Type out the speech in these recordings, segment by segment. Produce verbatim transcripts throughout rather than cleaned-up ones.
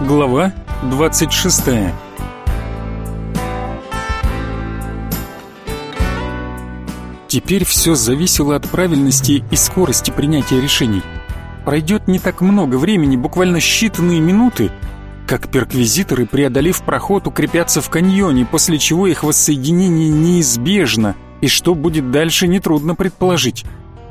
Глава двадцать шестая. Теперь все зависело от правильности и скорости принятия решений. Пройдет не так много времени, буквально считанные минуты, как перквизиторы, преодолев проход, укрепятся в каньоне, после чего их воссоединение неизбежно, и что будет дальше, нетрудно предположить.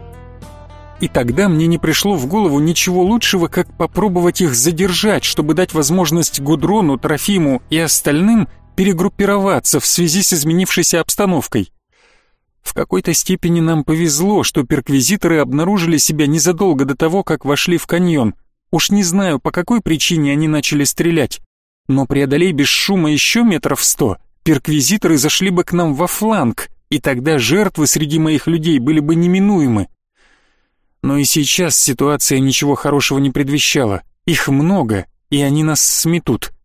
И тогда мне не пришло в голову ничего лучшего, как попробовать их задержать, чтобы дать возможность Гудрону, Трофиму и остальным перегруппироваться в связи с изменившейся обстановкой. В какой-то степени нам повезло, что перквизиторы обнаружили себя незадолго до того, как вошли в каньон. Уж не знаю, по какой причине они начали стрелять, но преодолей без шума еще метров сто, перквизиторы зашли бы к нам во фланг, и тогда жертвы среди моих людей были бы неминуемы. Но и сейчас ситуация ничего хорошего не предвещала. Их много, и они нас сметут.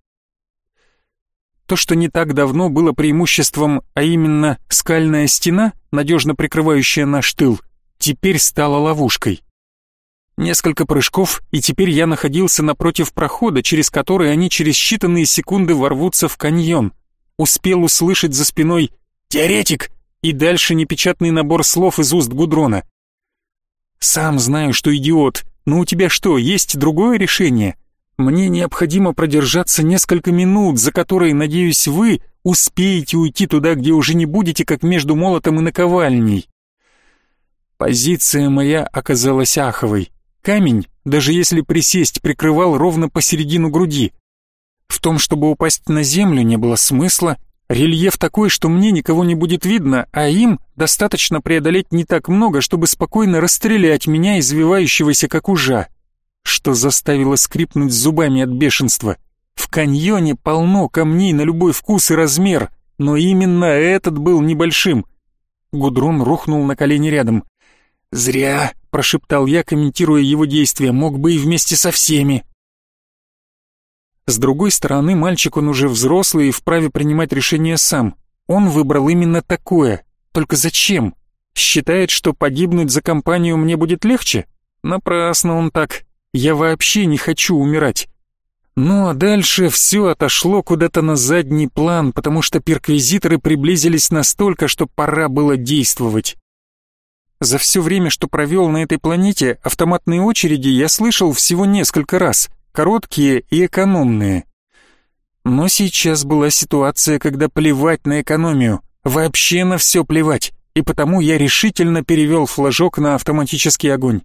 То, что не так давно было преимуществом, а именно скальная стена, надежно прикрывающая наш тыл, теперь стала ловушкой. Несколько прыжков, и теперь я находился напротив прохода, через который они через считанные секунды ворвутся в каньон. Успел услышать за спиной «Теоретик!» и дальше непечатный набор слов из уст Гудрона. «Сам знаю, что идиот, но у тебя что, есть другое решение? Мне необходимо продержаться несколько минут, за которые, надеюсь, вы успеете уйти туда, где уже не будете, как между молотом и наковальней». Позиция моя оказалась аховой. Камень, даже если присесть, прикрывал ровно посередину груди. В том, чтобы упасть на землю, не было смысла. Рельеф такой, что мне никого не будет видно, а им достаточно преодолеть не так много, чтобы спокойно расстрелять меня, извивающегося как ужа, что заставило скрипнуть зубами от бешенства. В каньоне полно камней на любой вкус и размер, но именно этот был небольшим. Гудрон рухнул на колени рядом. «Зря», — прошептал я, комментируя его действия, — «мог бы и вместе со всеми». С другой стороны, мальчик, он уже взрослый и вправе принимать решение сам. Он выбрал именно такое. Только зачем? Считает, что погибнуть за компанию мне будет легче? Напрасно он так. Я вообще не хочу умирать. Ну а дальше все отошло куда-то на задний план, потому что перквизиторы приблизились настолько, что пора было действовать. За все время, что провел на этой планете, автоматные очереди я слышал всего несколько раз. Короткие и экономные. Но сейчас была ситуация, когда плевать на экономию, вообще на все плевать, и потому я решительно перевел флажок на автоматический огонь.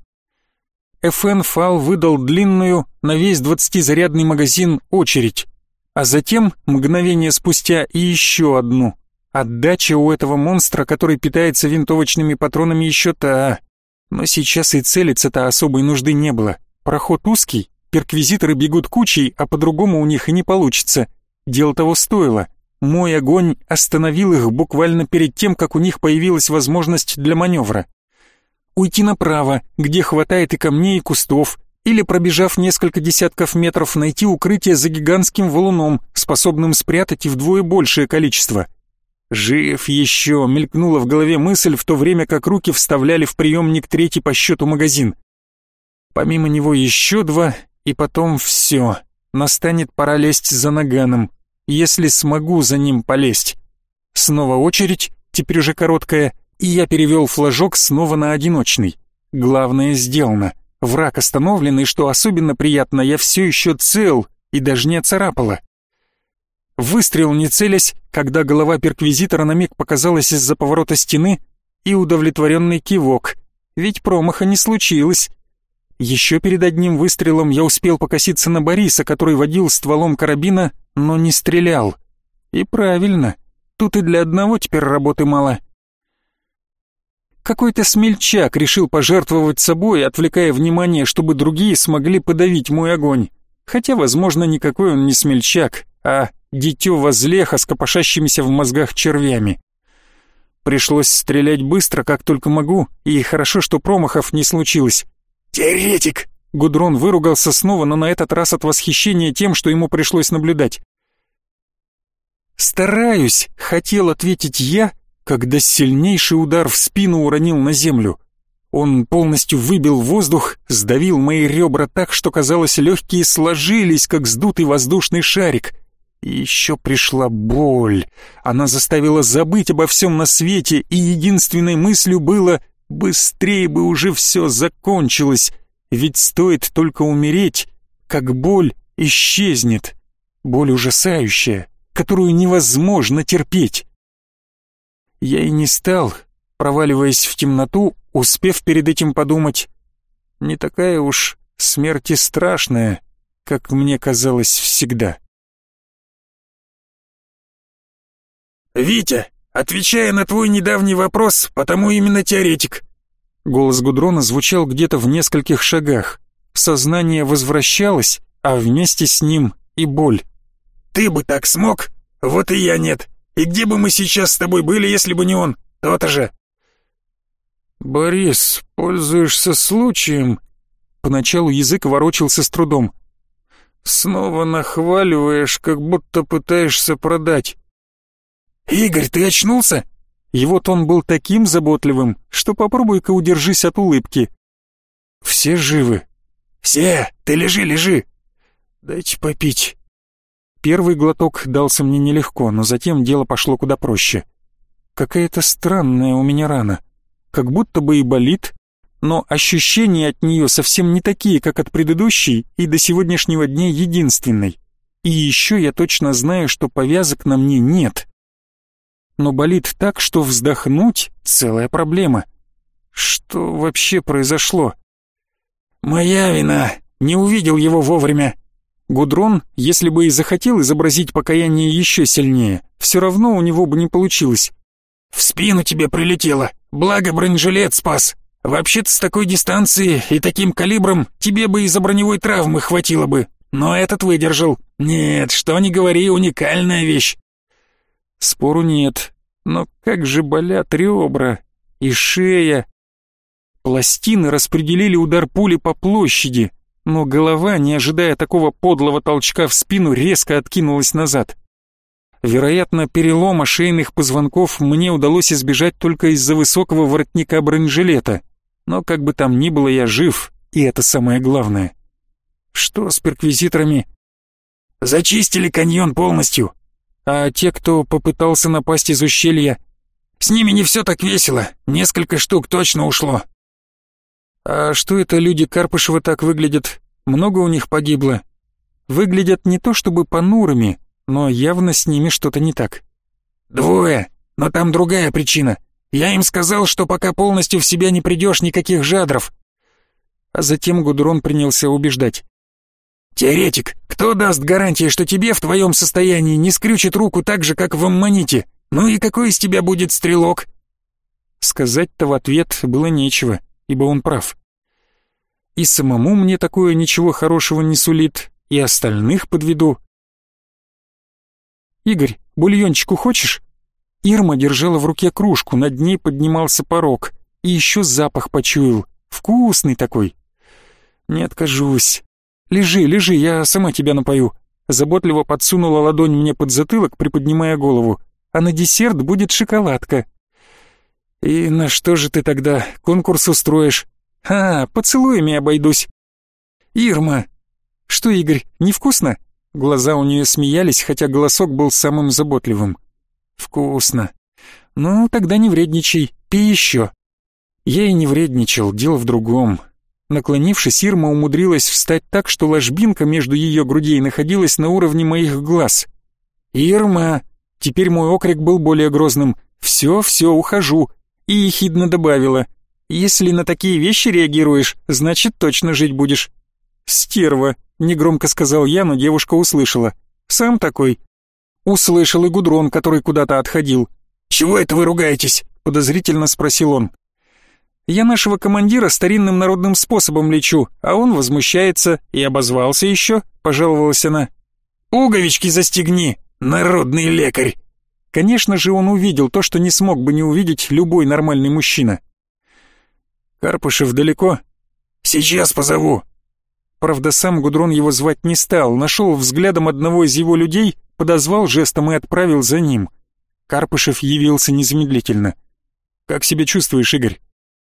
эф эн ФАЛ выдал длинную, на весь двадцатизарядный магазин, очередь, а затем, мгновение спустя, и еще одну. Отдача у этого монстра, который питается винтовочными патронами, еще та. Но сейчас и целиться-то особой нужды не было. Проход узкий. Перквизиторы бегут кучей, а по-другому у них и не получится. Дело того стоило. Мой огонь остановил их буквально перед тем, как у них появилась возможность для маневра. Уйти направо, где хватает и камней, и кустов, или, пробежав несколько десятков метров, найти укрытие за гигантским валуном, способным спрятать и вдвое большее количество. «Жив еще!» — мелькнула в голове мысль, в то время как руки вставляли в приемник третий по счету магазин. Помимо него еще два... И потом все. Настанет пора лезть за наганом, если смогу за ним полезть. Снова очередь, теперь уже короткая, и я перевел флажок снова на одиночный. Главное сделано. Враг остановлен, и что особенно приятно, я все еще цел и даже не оцарапало. Выстрел не целясь, когда голова перквизитора на миг показалась из-за поворота стены, и удовлетворенный кивок. Ведь промаха не случилось. Еще перед одним выстрелом я успел покоситься на Бориса, который водил стволом карабина, но не стрелял. И правильно, тут и для одного теперь работы мало. Какой-то смельчак решил пожертвовать собой, отвлекая внимание, чтобы другие смогли подавить мой огонь. Хотя, возможно, никакой он не смельчак, а дитё возлеха с копошащимися в мозгах червями. Пришлось стрелять быстро, как только могу, и хорошо, что промахов не случилось. «Теоретик!» Гудрон выругался снова, но на этот раз от восхищения тем, что ему пришлось наблюдать. «Стараюсь», — хотел ответить я, когда сильнейший удар в спину уронил на землю. Он полностью выбил воздух, сдавил мои ребра так, что, казалось, легкие сложились, как сдутый воздушный шарик. И еще пришла боль. Она заставила забыть обо всем на свете, и единственной мыслью было: быстрее бы уже все закончилось, ведь стоит только умереть, как боль исчезнет. Боль ужасающая, которую невозможно терпеть. Я и не стал, проваливаясь в темноту, успев перед этим подумать: не такая уж смерть и страшная, как мне казалось всегда. «Витя, отвечая на твой недавний вопрос, потому именно теоретик». Голос Гудрона звучал где-то в нескольких шагах. Сознание возвращалось, а вместе с ним и боль. «Ты бы так смог? Вот и я нет. И где бы мы сейчас с тобой были, если бы не он? То-то же». «Борис, пользуешься случаем?» Поначалу язык ворочался с трудом. «Снова нахваливаешь, как будто пытаешься продать». «Игорь, ты очнулся?» Его тон был таким заботливым, что попробуй-ка удержись от улыбки. «Все живы?» «Все, ты лежи, лежи». «Дайте попить». Первый глоток дался мне нелегко, но затем дело пошло куда проще. Какая-то странная у меня рана. Как будто бы и болит, но ощущения от нее совсем не такие, как от предыдущей и до сегодняшнего дня единственной. И еще я точно знаю, что повязок на мне нет. Но болит так, что вздохнуть — целая проблема. Что вообще произошло? «Моя вина, не увидел его вовремя». Гудрон, если бы и захотел изобразить покаяние еще сильнее, все равно у него бы не получилось. «В спину тебе прилетело, благо бронежилет спас. Вообще-то с такой дистанции и таким калибром тебе бы из-за броневой травмы хватило бы, но этот выдержал. Нет, что ни говори, уникальная вещь». Спору нет, но как же болят ребра и шея. Пластины распределили удар пули по площади, но голова, не ожидая такого подлого толчка в спину, резко откинулась назад. Вероятно, перелома шейных позвонков мне удалось избежать только из-за высокого воротника бронежилета, но как бы там ни было, я жив, и это самое главное. Что с перквизиторами? «Зачистили каньон полностью». А те, кто попытался напасть из ущелья? С ними не все так весело, несколько штук точно ушло. А что это люди Карпышева так выглядят? Много у них погибло? Выглядят не то чтобы понурыми, но явно с ними что-то не так. Двое, но там другая причина. Я им сказал, что пока полностью в себя не придешь, никаких жадров. А затем Гудрон принялся убеждать. «Теоретик, кто даст гарантии, что тебе в твоем состоянии не скрючит руку так же, как в аммоните? Ну и какой из тебя будет стрелок?» Сказать-то в ответ было нечего, ибо он прав. И самому мне такое ничего хорошего не сулит, и остальных подведу. «Игорь, бульончику хочешь?» Ирма держала в руке кружку, над ней поднимался порог, и еще запах почуял, вкусный такой. «Не откажусь. Лежи, лежи, я сама тебя напою». Заботливо подсунула ладонь мне под затылок, приподнимая голову. «А на десерт будет шоколадка». «И на что же ты тогда конкурс устроишь?» «А, поцелуями обойдусь». «Ирма!» «Что, Игорь, невкусно?» Глаза у нее смеялись, хотя голосок был самым заботливым. «Вкусно. Ну, тогда не вредничай, пей еще». Я и не вредничал, дело в другом. Наклонившись, Ирма умудрилась встать так, что ложбинка между ее грудей находилась на уровне моих глаз. «Ирма!» Теперь мой окрик был более грозным. «Все, все, ухожу». И ехидно добавила: «Если на такие вещи реагируешь, значит точно жить будешь». «Стерва», — негромко сказал я, но девушка услышала. «Сам такой». Услышал и Гудрон, который куда-то отходил. «Чего это вы ругаетесь?» — подозрительно спросил он. «Я нашего командира старинным народным способом лечу, а он возмущается и обозвался еще», — пожаловалась она. «Пуговички застегни, народный лекарь». Конечно же, он увидел то, что не смог бы не увидеть любой нормальный мужчина. «Карпышев далеко?» «Сейчас позову». Правда, сам Гудрон его звать не стал, нашел взглядом одного из его людей, подозвал жестом и отправил за ним. Карпышев явился незамедлительно. «Как себя чувствуешь, Игорь?»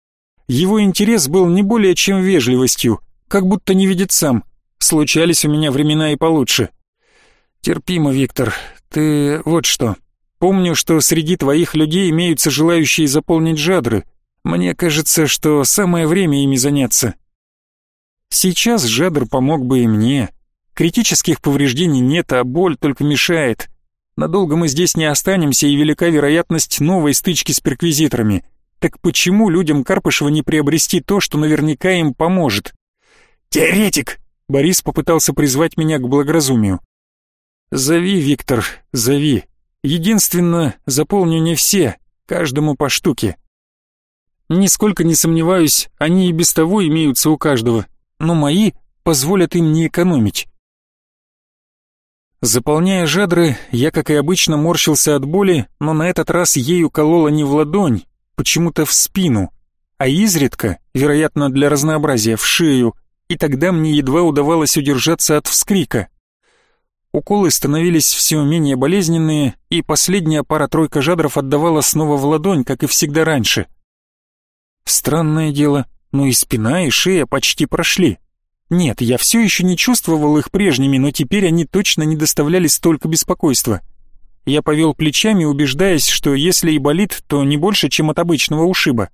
Его интерес был не более чем вежливостью, как будто не видит сам. Случались у меня времена и получше. Терпимо, Виктор. Ты вот что. Помню, что среди твоих людей имеются желающие заполнить жадры. Мне кажется, что самое время ими заняться. Сейчас жадр помог бы и мне. Критических повреждений нет, а боль только мешает. Надолго мы здесь не останемся, и велика вероятность новой стычки с перквизиторами. Так почему людям Карпышева не приобрести то, что наверняка им поможет? «Теоретик!» — Борис попытался призвать меня к благоразумию. «Зови, Виктор, зови. Единственно, заполню не все, каждому по штуке. Нисколько не сомневаюсь, они и без того имеются у каждого, но мои позволят им не экономить». Заполняя жадры, я, как и обычно, морщился от боли, но на этот раз ею колола не в ладонь, почему-то в спину, а изредка, вероятно, для разнообразия, в шею, и тогда мне едва удавалось удержаться от вскрика. Уколы становились все менее болезненные, и последняя пара-тройка жадров отдавала снова в ладонь, как и всегда раньше. Странное дело, но и спина, и шея почти прошли. Нет, я все еще не чувствовал их прежними, но теперь они точно не доставляли столько беспокойства. Я повел плечами, убеждаясь, что если и болит, то не больше, чем от обычного ушиба.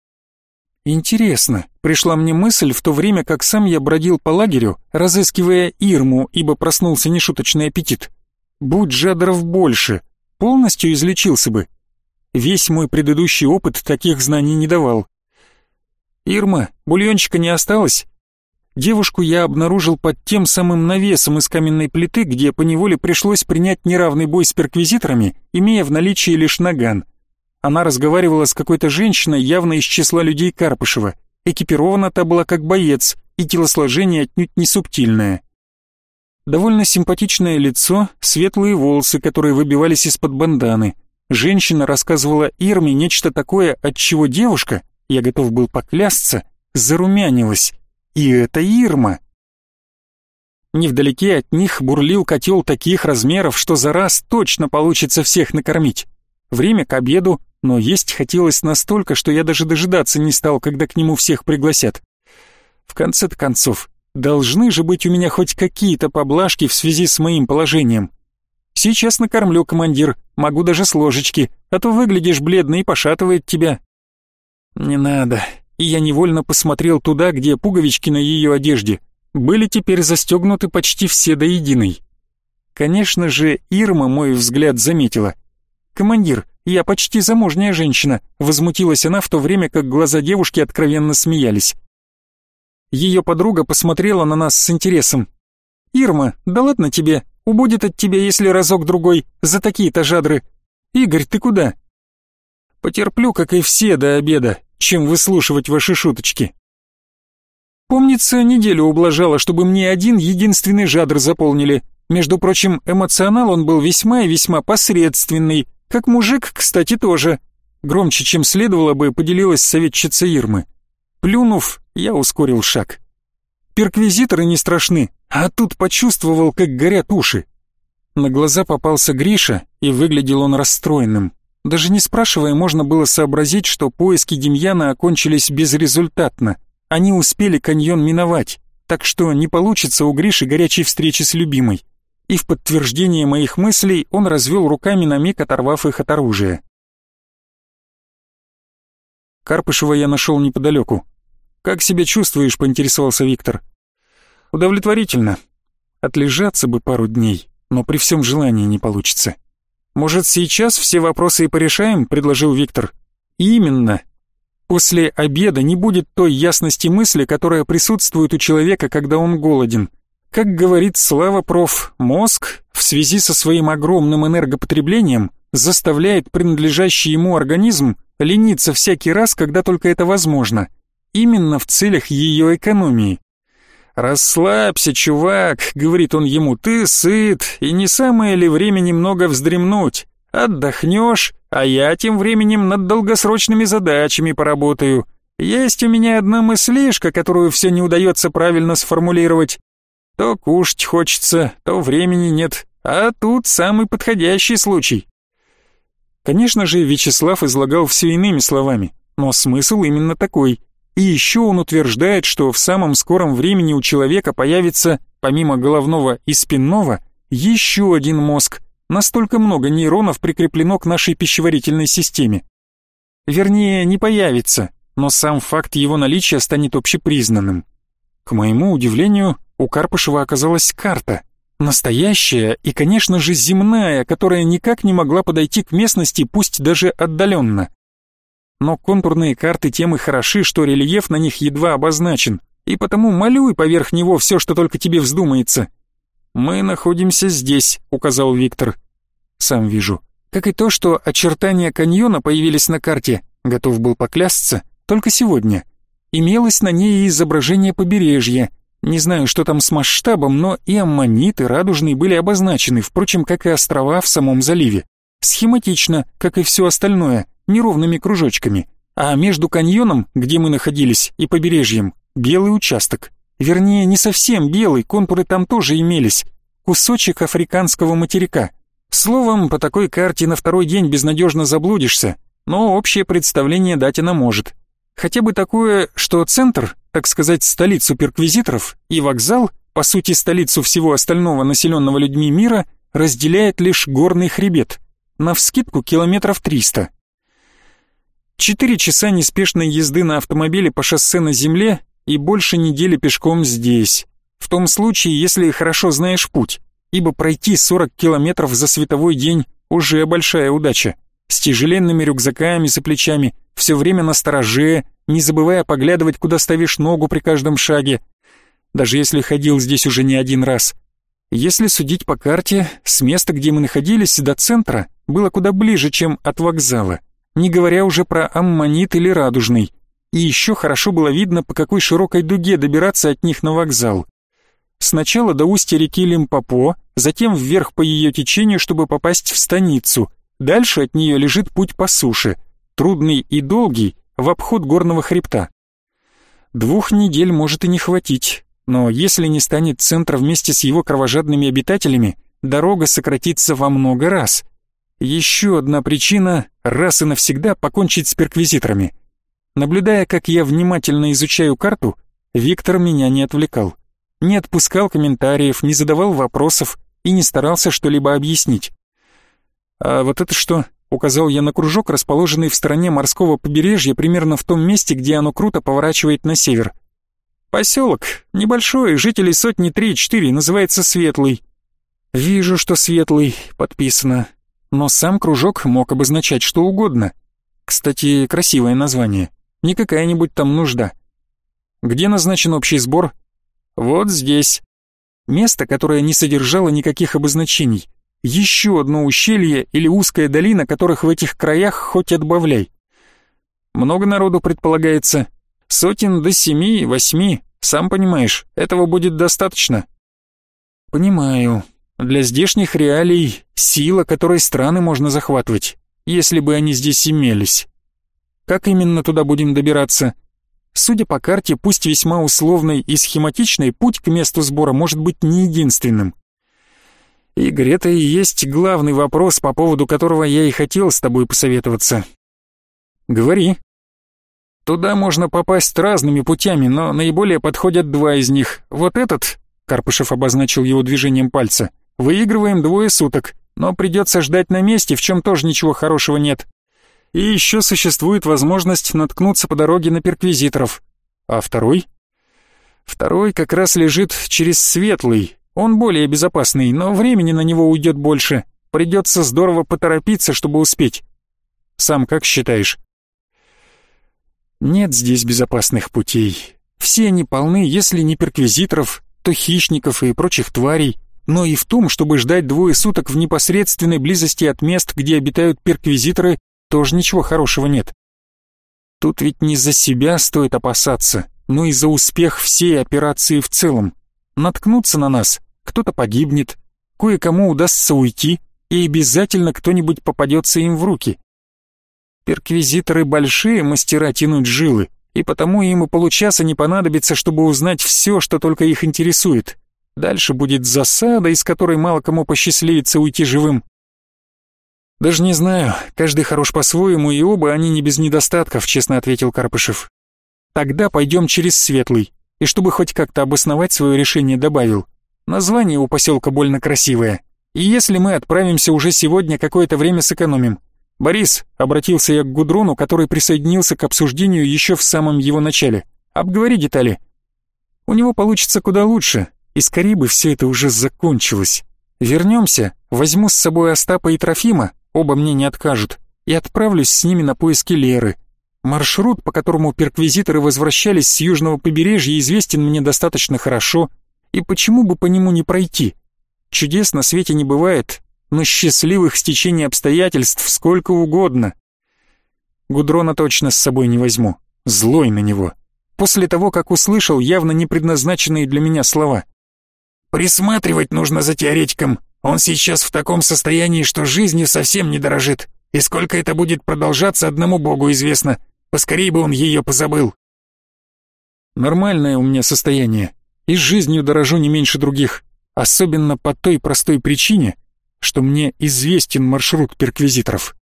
Интересно, пришла мне мысль в то время, как сам я бродил по лагерю, разыскивая Ирму, ибо проснулся нешуточный аппетит. Будь жадров больше, полностью излечился бы. Весь мой предыдущий опыт таких знаний не давал. «Ирма, бульончика не осталось?» Девушку я обнаружил под тем самым навесом из каменной плиты, где поневоле пришлось принять неравный бой с перквизиторами, имея в наличии лишь наган. Она разговаривала с какой-то женщиной, явно из числа людей Карпышева. Экипирована та была как боец, и телосложение отнюдь не субтильное. Довольно симпатичное лицо, светлые волосы, которые выбивались из-под банданы. Женщина рассказывала Ирме нечто такое, от чего девушка, я готов был поклясться, зарумянилась. И это Ирма. Невдалеке от них бурлил котел таких размеров, что за раз точно получится всех накормить. Время к обеду, но есть хотелось настолько, что я даже дожидаться не стал, когда к нему всех пригласят. В конце-то концов, должны же быть у меня хоть какие-то поблажки в связи с моим положением. Сейчас накормлю, командир, могу даже с ложечки, а то выглядишь бледно и пошатывает тебя. Не надо. И я невольно посмотрел туда, где пуговички на ее одежде были теперь застегнуты почти все до единой. Конечно же, Ирма мой взгляд заметила. «Командир, я почти замужняя женщина», — возмутилась она, в то время как глаза девушки откровенно смеялись. Ее подруга посмотрела на нас с интересом. «Ирма, да ладно тебе, убудет от тебя, если разок-другой, за такие-то жадры. Игорь, ты куда?» «Потерплю, как и все, до обеда, чем выслушивать ваши шуточки». Помнится, неделю ублажала, чтобы мне один единственный жадр заполнили. Между прочим, эмоционал он был весьма и весьма посредственный, как мужик, кстати, тоже. Громче, чем следовало бы, поделилась советчица Ирмы. Плюнув, я ускорил шаг. Перквизиторы не страшны, а тут почувствовал, как горят уши. На глаза попался Гриша, и выглядел он расстроенным. Даже не спрашивая, можно было сообразить, что поиски Демьяна окончились безрезультатно. Они успели каньон миновать, так что не получится у Гриши горячей встречи с любимой. И в подтверждение моих мыслей он развел руками, на миг оторвав их от оружия. Карпышева я нашел неподалеку. «Как себя чувствуешь?» — поинтересовался Виктор. «Удовлетворительно. Отлежаться бы пару дней, но при всем желании не получится». «Может, сейчас все вопросы и порешаем?» — предложил Виктор. «Именно. После обеда не будет той ясности мысли, которая присутствует у человека, когда он голоден. Как говорит Слава проф, мозг в связи со своим огромным энергопотреблением заставляет принадлежащий ему организм лениться всякий раз, когда только это возможно, именно в целях ее экономии. «Расслабься, чувак», — говорит он ему, — «ты сыт, и не самое ли время немного вздремнуть? Отдохнешь, а я тем временем над долгосрочными задачами поработаю. Есть у меня одна мыслишка, которую все не удается правильно сформулировать. То кушать хочется, то времени нет, а тут самый подходящий случай». Конечно же, Вячеслав излагал все иными словами, но смысл именно такой. И еще он утверждает, что в самом скором времени у человека появится, помимо головного и спинного, еще один мозг. Настолько много нейронов прикреплено к нашей пищеварительной системе. Вернее, не появится, но сам факт его наличия станет общепризнанным. К моему удивлению, у Карпышева оказалась карта. Настоящая и, конечно же, земная, которая никак не могла подойти к местности, пусть даже отдаленно. Но контурные карты тем и хороши, что рельеф на них едва обозначен, и потому малюй поверх него все, что только тебе вздумается. «Мы находимся здесь», — указал Виктор. «Сам вижу. Как и то, что очертания каньона появились на карте, готов был поклясться, только сегодня. Имелось на ней и изображение побережья. Не знаю, что там с масштабом, но и аммонит, и радужный были обозначены, впрочем, как и острова в самом заливе. Схематично, как и все остальное, неровными кружочками. А между каньоном, где мы находились, и побережьем, белый участок. Вернее, не совсем белый, контуры там тоже имелись. Кусочек африканского материка. Словом, по такой карте на второй день безнадежно заблудишься, но общее представление дать она может. Хотя бы такое, что центр, так сказать, столицу перквизиторов, и вокзал, по сути столицу всего остального населенного людьми мира, разделяет лишь горный хребет. Навскидку километров триста. Четыре часа неспешной езды на автомобиле по шоссе на земле и больше недели пешком здесь. В том случае, если хорошо знаешь путь, ибо пройти сорок километров за световой день уже большая удача. С тяжеленными рюкзаками за плечами, все время настороже, не забывая поглядывать, куда ставишь ногу при каждом шаге. Даже если ходил здесь уже не один раз. Если судить по карте, с места, где мы находились, до центра было куда ближе, чем от вокзала. Не говоря уже про аммонит или радужный. И еще хорошо было видно, по какой широкой дуге добираться от них на вокзал. Сначала до устья реки Лимпопо, затем вверх по ее течению, чтобы попасть в станицу. Дальше от нее лежит путь по суше, трудный и долгий, в обход горного хребта. Двух недель может и не хватить, но если не станет центра вместе с его кровожадными обитателями, дорога сократится во много раз. Еще одна причина — раз и навсегда покончить с перквизиторами. Наблюдая, как я внимательно изучаю карту, Виктор меня не отвлекал. Не отпускал комментариев, не задавал вопросов и не старался что-либо объяснить. «А вот это что?» — указал я на кружок, расположенный в стороне морского побережья, примерно в том месте, где оно круто поворачивает на север. «Поселок, небольшой, жителей сотни три-четыре, называется Светлый». «Вижу, что Светлый», — подписано. Но сам кружок мог обозначать что угодно. Кстати, красивое название. Не какая-нибудь там нужда. «Где назначен общий сбор?» «Вот здесь». Место, которое не содержало никаких обозначений. Еще одно ущелье или узкая долина, которых в этих краях хоть отбавляй. Много народу предполагается. Сотен до семи, восьми, сам понимаешь, этого будет достаточно. Понимаю. Для здешних реалий сила, которой страны можно захватывать, если бы они здесь имелись. Как именно туда будем добираться? Судя по карте, пусть весьма условной и схематичной, путь к месту сбора может быть не единственным. Игорь, это и есть главный вопрос, по поводу которого я и хотел с тобой посоветоваться. Говори. Туда можно попасть разными путями, но наиболее подходят два из них. Вот этот, Карпышев обозначил его движением пальца, выигрываем двое суток, но придется ждать на месте, в чем тоже ничего хорошего нет. И еще существует возможность наткнуться по дороге на перквизиторов. А второй? Второй как раз лежит через Светлый. Он более безопасный, но времени на него уйдет больше. Придется здорово поторопиться, чтобы успеть. Сам как считаешь? Нет здесь безопасных путей. Все они полны, если не перквизиторов, то хищников и прочих тварей. Но и в том, чтобы ждать двое суток в непосредственной близости от мест, где обитают перквизиторы, тоже ничего хорошего нет. Тут ведь не за себя стоит опасаться, но и за успех всей операции в целом. Наткнуться на нас, кто-то погибнет, кое-кому удастся уйти, и обязательно кто-нибудь попадется им в руки. Перквизиторы большие мастера тянуть жилы, и потому им и получаса не понадобится, чтобы узнать все, что только их интересует. Дальше будет засада, из которой мало кому посчастливится уйти живым. «Даже не знаю, каждый хорош по-своему, и оба они не без недостатков», — честно ответил Карпышев. Тогда пойдем через Светлый. И чтобы хоть как-то обосновать свое решение, добавил. Название у поселка больно красивое. И если мы отправимся уже сегодня, какое-то время сэкономим. Борис, обратился я к Гудрону, который присоединился к обсуждению еще в самом его начале. Обговори детали. У него получится куда лучше, и скорее бы все это уже закончилось. Вернемся, возьму с собой Остапа и Трофима, оба мне не откажут, и отправлюсь с ними на поиски Леры. Маршрут, по которому перквизиторы возвращались с южного побережья, известен мне достаточно хорошо, и почему бы по нему не пройти? Чудес на свете не бывает, но счастливых стечений обстоятельств сколько угодно. Гудрона точно с собой не возьму, злой на него. После того, как услышал явно не предназначенные для меня слова. «Присматривать нужно за теоретиком. Он сейчас в таком состоянии, что жизнью совсем не дорожит. И сколько это будет продолжаться, одному богу известно. Поскорей бы он ее позабыл». Нормальное у меня состояние. И с жизнью дорожу не меньше других. Особенно по той простой причине, что мне известен маршрут перквизиторов.